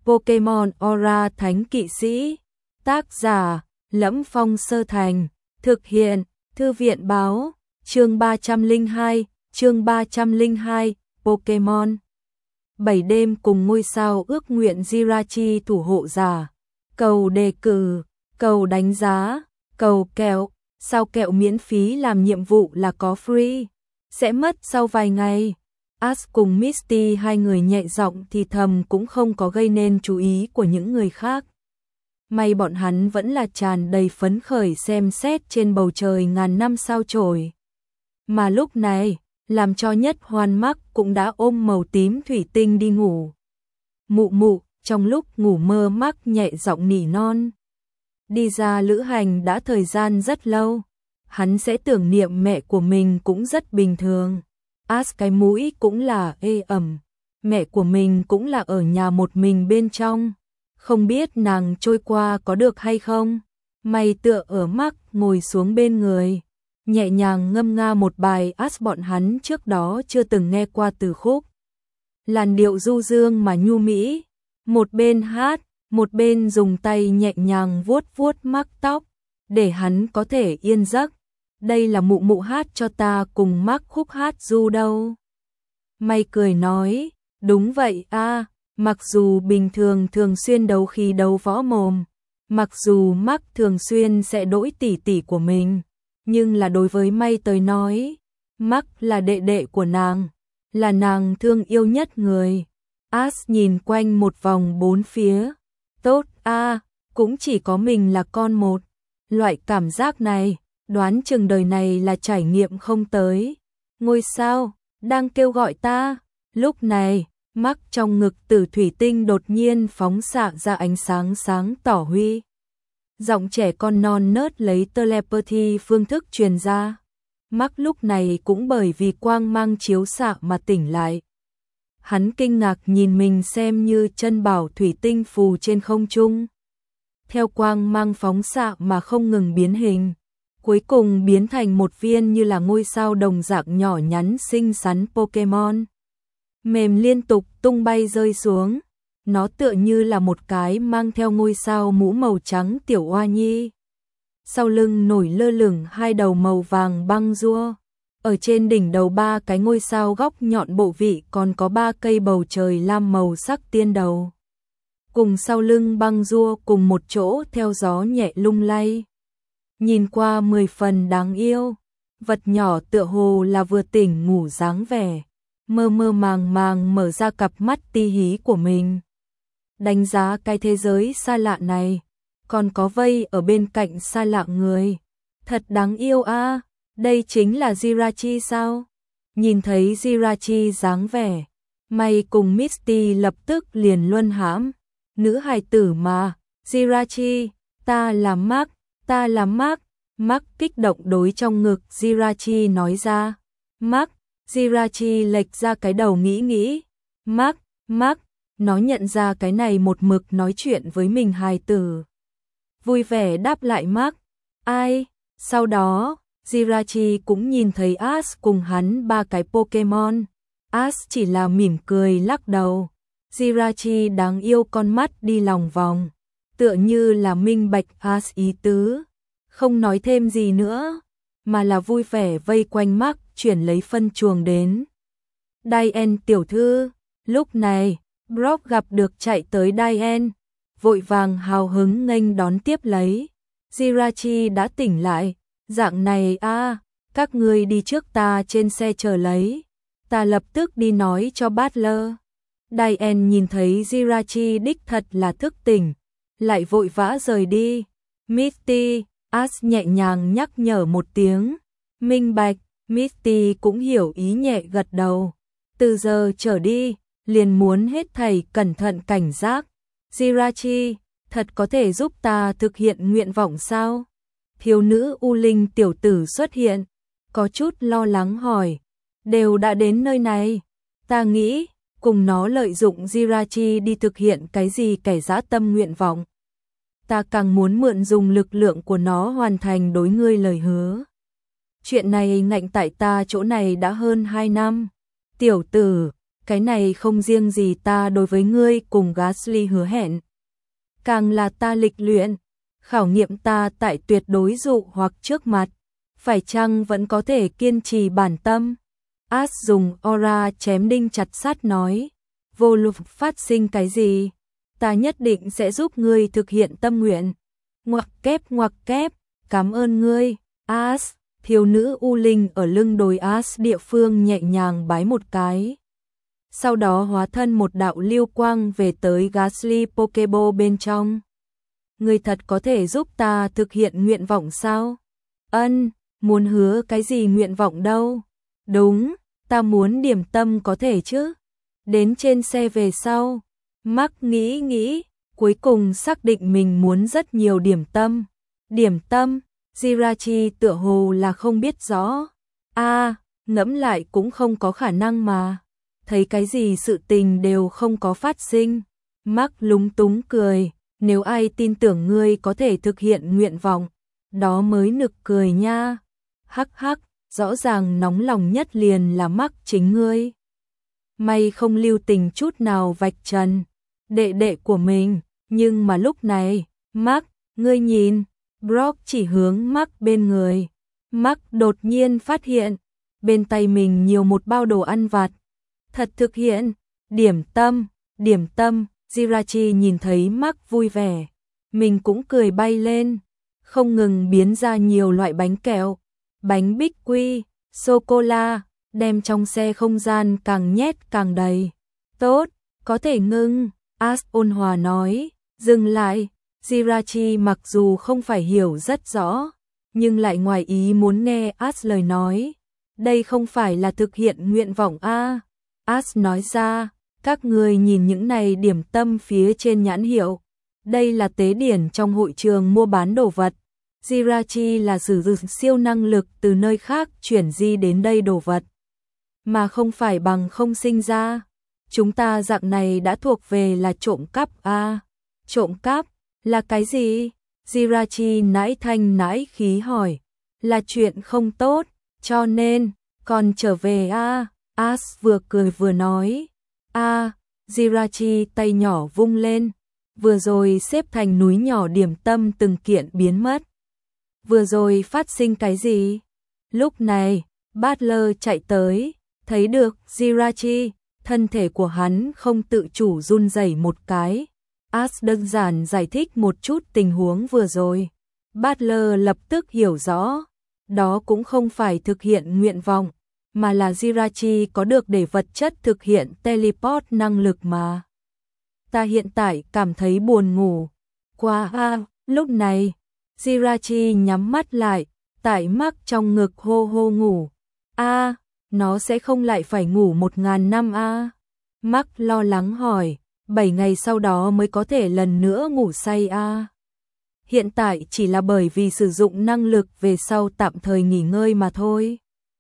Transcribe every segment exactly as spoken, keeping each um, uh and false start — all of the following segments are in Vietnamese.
Pokemon Aura Thánh Kỵ Sĩ. Tác giả: Lẫm Phong Sơ Thành. Thực hiện: Thư viện báo. Chương ba trăm lẻ hai, chương ba trăm lẻ hai, Pokemon. Bảy đêm cùng ngôi sao ước nguyện Jirachi thủ hộ giả. Cầu đề cử, cầu đánh giá, cầu kẹo. Sao kẹo miễn phí làm nhiệm vụ là có free. Sẽ mất sau vài ngày. Ash cùng Misty hai người nhẹ giọng thì thầm cũng không có gây nên chú ý của những người khác. May bọn hắn vẫn là tràn đầy phấn khởi xem xét trên bầu trời ngàn năm sao chổi. Mà lúc này, làm cho Nhất Hoan Mắc cũng đã ôm màu tím thủy tinh đi ngủ. Mụ mụ, trong lúc ngủ mơ Mắc nhẹ giọng nỉ non. Đi ra lữ hành đã thời gian rất lâu, hắn sẽ tưởng niệm mẹ của mình cũng rất bình thường. Ash cái mũi cũng là ê ẩm, mẹ của mình cũng là ở nhà một mình bên trong, không biết nàng trôi qua có được hay không. Mày tựa ở Mắc ngồi xuống bên người, nhẹ nhàng ngâm nga một bài Ash bọn hắn trước đó chưa từng nghe qua từ khúc. Làn điệu du dương mà nhu mỹ, một bên hát, một bên dùng tay nhẹ nhàng vuốt vuốt Mắc tóc, để hắn có thể yên giấc. Đây là mụ mụ hát cho ta cùng Mắc khúc hát du đâu. Mày cười nói, đúng vậy a, mặc dù bình thường thường xuyên đấu khí đấu võ mồm, mặc dù Mắc thường xuyên sẽ đỗi tỉ tỉ của mình, nhưng là đối với May tới nói, Mắc là đệ đệ của nàng, là nàng thương yêu nhất người. Ash nhìn quanh một vòng bốn phía, tốt a, cũng chỉ có mình là con một. Loại cảm giác này, đoán chừng đời này là trải nghiệm không tới. Ngôi sao đang kêu gọi ta. Lúc này, Mắc trong ngực tử thủy tinh đột nhiên phóng xạ ra ánh sáng sáng tỏ huy. Giọng trẻ con non nớt lấy telepathy phương thức truyền ra. Mắc lúc này cũng bởi vì quang mang chiếu xạ mà tỉnh lại. Hắn kinh ngạc nhìn mình xem như chân bảo thủy tinh phù trên không trung. Theo quang mang phóng xạ mà không ngừng biến hình, cuối cùng biến thành một viên như là ngôi sao đồng dạng nhỏ nhắn xinh xắn Pokemon. Mềm liên tục tung bay rơi xuống, nó tựa như là một cái mang theo ngôi sao mũ màu trắng tiểu oa nhi. Sau lưng nổi lơ lửng hai đầu màu vàng băng rua, ở trên đỉnh đầu ba cái ngôi sao góc nhọn bộ vị còn có ba cây bầu trời lam màu sắc tiên đầu. Cùng sau lưng băng rua cùng một chỗ theo gió nhẹ lung lay. Nhìn qua mười phần đáng yêu, vật nhỏ tựa hồ là vừa tỉnh ngủ dáng vẻ, mơ mơ màng màng mở ra cặp mắt ti hí của mình. Đánh giá cái thế giới xa lạ này, còn có vây ở bên cạnh xa lạ người. Thật đáng yêu a, à, đây chính là Jirachi sao? Nhìn thấy Jirachi dáng vẻ, May cùng Misty lập tức liền luân hãm. Nữ hài tử mà, Jirachi, ta là Mắc, ta là Mắc. Mắc kích động đối trong ngực Jirachi nói ra. Mắc, Jirachi lệch ra cái đầu nghĩ nghĩ. Mắc, Mắc, nó nhận ra cái này một mực nói chuyện với mình hài tử. Vui vẻ đáp lại Mắc. Ai? Sau đó, Jirachi cũng nhìn thấy Ash cùng hắn ba cái Pokemon. Ash chỉ là mỉm cười lắc đầu. Jirachi đáng yêu con mắt đi lòng vòng, tựa như là minh bạch Ash ý tứ, không nói thêm gì nữa, mà là vui vẻ vây quanh Mắc chuyển lấy phân chuồng đến. Diane tiểu thư, lúc này, Brock gặp được chạy tới Diane, vội vàng hào hứng nghênh đón tiếp lấy. Jirachi đã tỉnh lại, dạng này a, à, các ngươi đi trước ta trên xe chờ lấy, ta lập tức đi nói cho Butler. Diane nhìn thấy Jirachi đích thật là thức tỉnh, lại vội vã rời đi. Misty, Ash nhẹ nhàng nhắc nhở một tiếng. Minh bạch, Misty cũng hiểu ý nhẹ gật đầu. Từ giờ trở đi, liền muốn hết thảy cẩn thận cảnh giác. Jirachi, thật có thể giúp ta thực hiện nguyện vọng sao? Thiếu nữ U Linh tiểu tử xuất hiện, có chút lo lắng hỏi. Đều đã đến nơi này, ta nghĩ cùng nó lợi dụng Jirachi đi thực hiện cái gì kẻ dã tâm nguyện vọng. Ta càng muốn mượn dùng lực lượng của nó hoàn thành đối ngươi lời hứa. Chuyện này ngạnh tại ta chỗ này đã hơn hai năm. Tiểu tử, cái này không riêng gì ta đối với ngươi cùng Gasly hứa hẹn. Càng là ta lịch luyện, khảo nghiệm ta tại tuyệt đối dụ hoặc trước mặt, phải chăng vẫn có thể kiên trì bản tâm. As dùng aura chém đinh chặt sắt nói, vô luận phát sinh cái gì, ta nhất định sẽ giúp ngươi thực hiện tâm nguyện. Ngoặc kép ngoặc kép, cảm ơn ngươi, As. Thiếu nữ U Linh ở lưng đồi As địa phương nhẹ nhàng bái một cái. Sau đó hóa thân một đạo lưu quang về tới Gasly Pokeball bên trong. Ngươi thật có thể giúp ta thực hiện nguyện vọng sao? Ân, muốn hứa cái gì nguyện vọng đâu? Đúng, ta muốn điểm tâm có thể chứ? Đến trên xe về sau. Mark nghĩ nghĩ, cuối cùng xác định mình muốn rất nhiều điểm tâm. Điểm tâm? Jirachi tựa hồ là không biết rõ. A, à, ngẫm lại cũng không có khả năng mà. Thấy cái gì sự tình đều không có phát sinh. Mark lúng túng cười, nếu ai tin tưởng ngươi có thể thực hiện nguyện vọng, đó mới nực cười nha. Hắc hắc, rõ ràng nóng lòng nhất liền là Mark chính ngươi. May không lưu tình chút nào vạch trần đệ đệ của mình, nhưng mà lúc này, Mark, ngươi nhìn, Brock chỉ hướng Mark bên người. Mark đột nhiên phát hiện, bên tay mình nhiều một bao đồ ăn vặt. Thật thực hiện, điểm tâm, điểm tâm, Jirachi nhìn thấy Mark vui vẻ. Mình cũng cười bay lên, không ngừng biến ra nhiều loại bánh kẹo, bánh bích quy, sô-cô-la, đem trong xe không gian càng nhét càng đầy. Tốt, có thể ngưng, As ôn hòa nói, dừng lại. Jirachi mặc dù không phải hiểu rất rõ, nhưng lại ngoài ý muốn nghe As lời nói. Đây không phải là thực hiện nguyện vọng a. As nói ra, các người nhìn những này điểm tâm phía trên nhãn hiệu. Đây là tế điển trong hội trường mua bán đồ vật. Jirachi là sử dụng siêu năng lực từ nơi khác chuyển di đến đây đồ vật, mà không phải bằng không sinh ra. Chúng ta dạng này đã thuộc về là trộm cắp a. Trộm cắp? Là cái gì? Jirachi nãi thanh nãi khí hỏi. Là chuyện không tốt, cho nên, còn trở về a. As vừa cười vừa nói. A, Jirachi tay nhỏ vung lên. Vừa rồi xếp thành núi nhỏ điểm tâm từng kiện biến mất. Vừa rồi phát sinh cái gì? Lúc này, Butler chạy tới, thấy được Jirachi, thân thể của hắn không tự chủ run rẩy một cái. As đơn giản giải thích một chút tình huống vừa rồi. Butler lập tức hiểu rõ, đó cũng không phải thực hiện nguyện vọng, mà là Jirachi có được để vật chất thực hiện teleport năng lực mà. Ta hiện tại cảm thấy buồn ngủ. Qua a, lúc này, Jirachi nhắm mắt lại, tại Mark trong ngực hô hô ngủ. A, nó sẽ không lại phải ngủ một ngàn năm a. Mark lo lắng hỏi. Bảy ngày sau đó mới có thể lần nữa ngủ say a. Hiện tại chỉ là bởi vì sử dụng năng lực về sau tạm thời nghỉ ngơi mà thôi.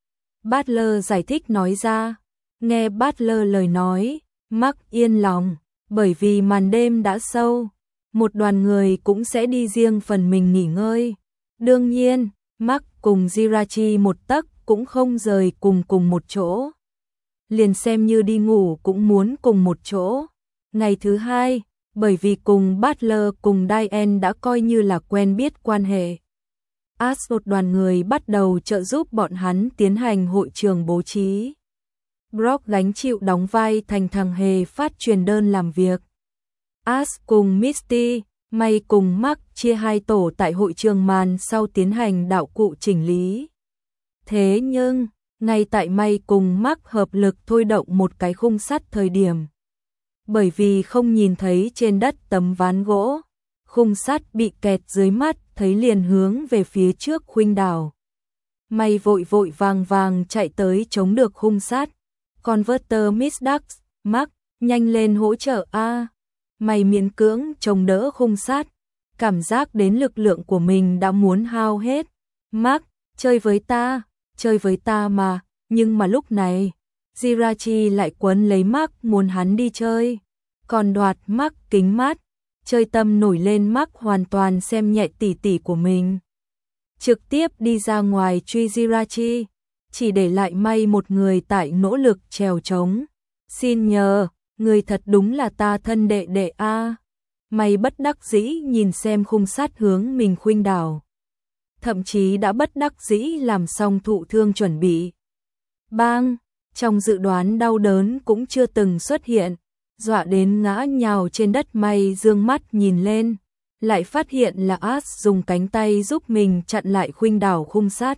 Butler giải thích nói ra. Nghe Butler lời nói, Mark yên lòng, bởi vì màn đêm đã sâu, một đoàn người cũng sẽ đi riêng phần mình nghỉ ngơi. Đương nhiên, Mark cùng Jirachi một tấc cũng không rời cùng cùng một chỗ. Liền xem như đi ngủ cũng muốn cùng một chỗ. Ngày thứ hai, bởi vì cùng Butler cùng Diane đã coi như là quen biết quan hệ, As một đoàn người bắt đầu trợ giúp bọn hắn tiến hành hội trường bố trí. Brock gánh chịu đóng vai thành thằng hề phát truyền đơn làm việc. As cùng Misty, May cùng Mark chia hai tổ tại hội trường màn sau tiến hành đạo cụ chỉnh lý. Thế nhưng, ngay tại May cùng Mark hợp lực thôi động một cái khung sắt thời điểm, bởi vì không nhìn thấy trên đất tấm ván gỗ, khung sắt bị kẹt dưới mắt, thấy liền hướng về phía trước khuynh đảo. May vội vội vàng vàng chạy tới chống được khung sắt. Converter Miss Ducks, Mark, nhanh lên hỗ trợ a. May miễn cưỡng chống đỡ khung sắt, cảm giác đến lực lượng của mình đã muốn hao hết. Mark, chơi với ta, chơi với ta mà, nhưng mà lúc này, Jirachi lại quấn lấy Mark muốn hắn đi chơi, còn đoạt Mark kính mát, chơi tâm nổi lên. Mark hoàn toàn xem nhẹ tỷ tỷ của mình, trực tiếp đi ra ngoài truy Jirachi, chỉ để lại May một người tại nỗ lực trèo trống. Xin nhờ, người thật đúng là ta thân đệ đệ a. Mày bất đắc dĩ nhìn xem khung sắt hướng mình khuynh đảo. Thậm chí đã bất đắc dĩ làm xong thụ thương chuẩn bị. Bang, trong dự đoán đau đớn cũng chưa từng xuất hiện, dọa đến ngã nhào trên đất. May dương mắt nhìn lên, lại phát hiện là As dùng cánh tay giúp mình chặn lại khuynh đảo khung sắt.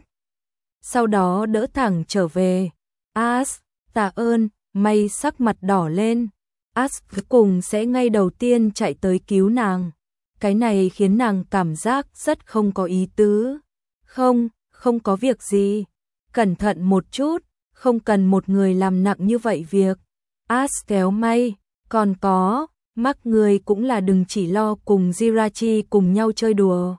Sau đó đỡ thẳng trở về. As, tạ ơn. May sắc mặt đỏ lên. As cuối cùng sẽ ngay đầu tiên chạy tới cứu nàng. Cái này khiến nàng cảm giác rất không có ý tứ. Không, không có việc gì. Cẩn thận một chút, không cần một người làm nặng như vậy việc. As kéo May, còn có, mắc người cũng là đừng chỉ lo cùng Jirachi cùng nhau chơi đùa.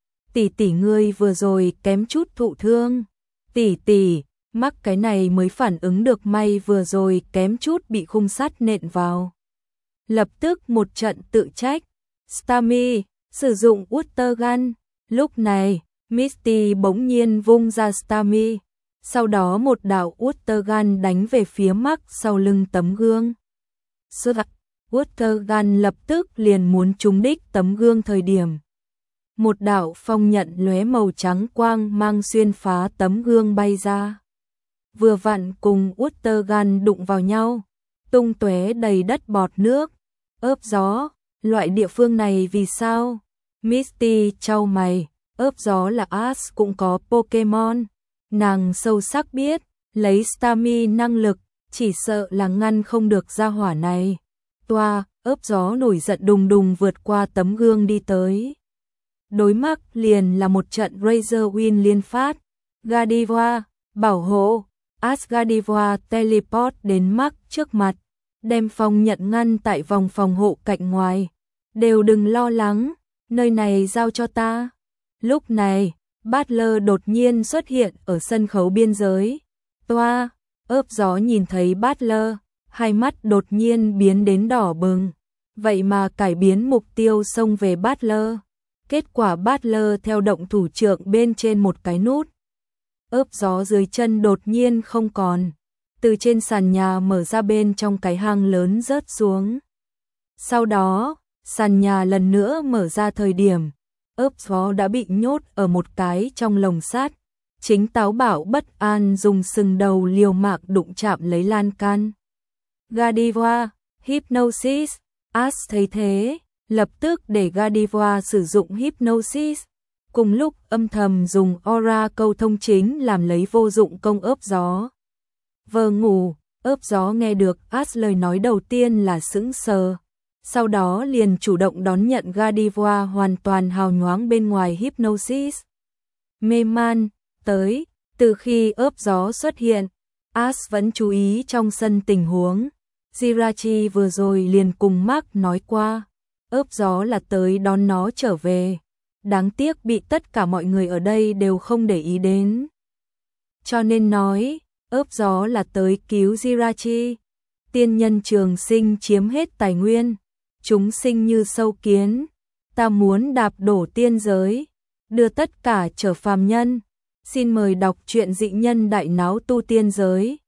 Tỷ tỷ ngươi vừa rồi kém chút thụ thương. Tỷ tỷ, mắc cái này mới phản ứng được May vừa rồi kém chút bị khung sắt nện vào. Lập tức một trận tự trách. Starmie, sử dụng Water Gun. Lúc này, Misty bỗng nhiên vung ra Starmie. Sau đó một đạo Water Gun đánh về phía Mark sau lưng tấm gương. Xuất Water Gun lập tức liền muốn trúng đích tấm gương thời điểm. Một đạo phong nhận lóe màu trắng quang mang xuyên phá tấm gương bay ra. Vừa vặn cùng Water Gun đụng vào nhau, tung tóe đầy đất bọt nước, ớp gió. Loại địa phương này vì sao? Misty chau mày, ớp gió là As cũng có Pokemon. Nàng sâu sắc biết, lấy Starmie năng lực, chỉ sợ là ngăn không được gia hỏa này. Toa, ớp gió nổi giận đùng đùng vượt qua tấm gương đi tới. Đối mặt liền là một trận Razor Wind liên phát. Gardevoir, bảo hộ. As Gardevoir teleport đến Mark trước mặt, đem phong nhận ngăn tại vòng phòng hộ cạnh ngoài. Đều đừng lo lắng, nơi này giao cho ta. Lúc này, Butler đột nhiên xuất hiện ở sân khấu biên giới. Toa, ớp gió nhìn thấy Butler, hai mắt đột nhiên biến đến đỏ bừng. Vậy mà cải biến mục tiêu xông về Butler. Kết quả Butler theo động thủ trượng bên trên một cái nút. Ớp gió dưới chân đột nhiên không còn. Từ trên sàn nhà mở ra bên trong cái hang lớn rớt xuống. Sau đó, sàn nhà lần nữa mở ra thời điểm. Ớp gió đã bị nhốt ở một cái trong lồng sắt. Chính táo bạo bất an dùng sừng đầu liều mạng đụng chạm lấy lan can. Gardevoir, Hypnosis. As thấy thế, lập tức để Gardevoir sử dụng Hypnosis. Cùng lúc âm thầm dùng aura câu thông chính làm lấy vô dụng công ớp gió. Vờ ngủ, ớp gió nghe được As lời nói đầu tiên là sững sờ. Sau đó liền chủ động đón nhận Gardevoir hoàn toàn hào nhoáng bên ngoài Hypnosis. Mê man, tới, từ khi ớp gió xuất hiện, As vẫn chú ý trong sân tình huống. Jirachi vừa rồi liền cùng Mark nói qua, ớp gió là tới đón nó trở về. Đáng tiếc bị tất cả mọi người ở đây đều không để ý đến. Cho nên nói, ớp gió là tới cứu Jirachi. Tiên nhân trường sinh chiếm hết tài nguyên. Chúng sinh như sâu kiến. Ta muốn đạp đổ tiên giới. Đưa tất cả trở phàm nhân. Xin mời đọc truyện dị nhân đại náo tu tiên giới.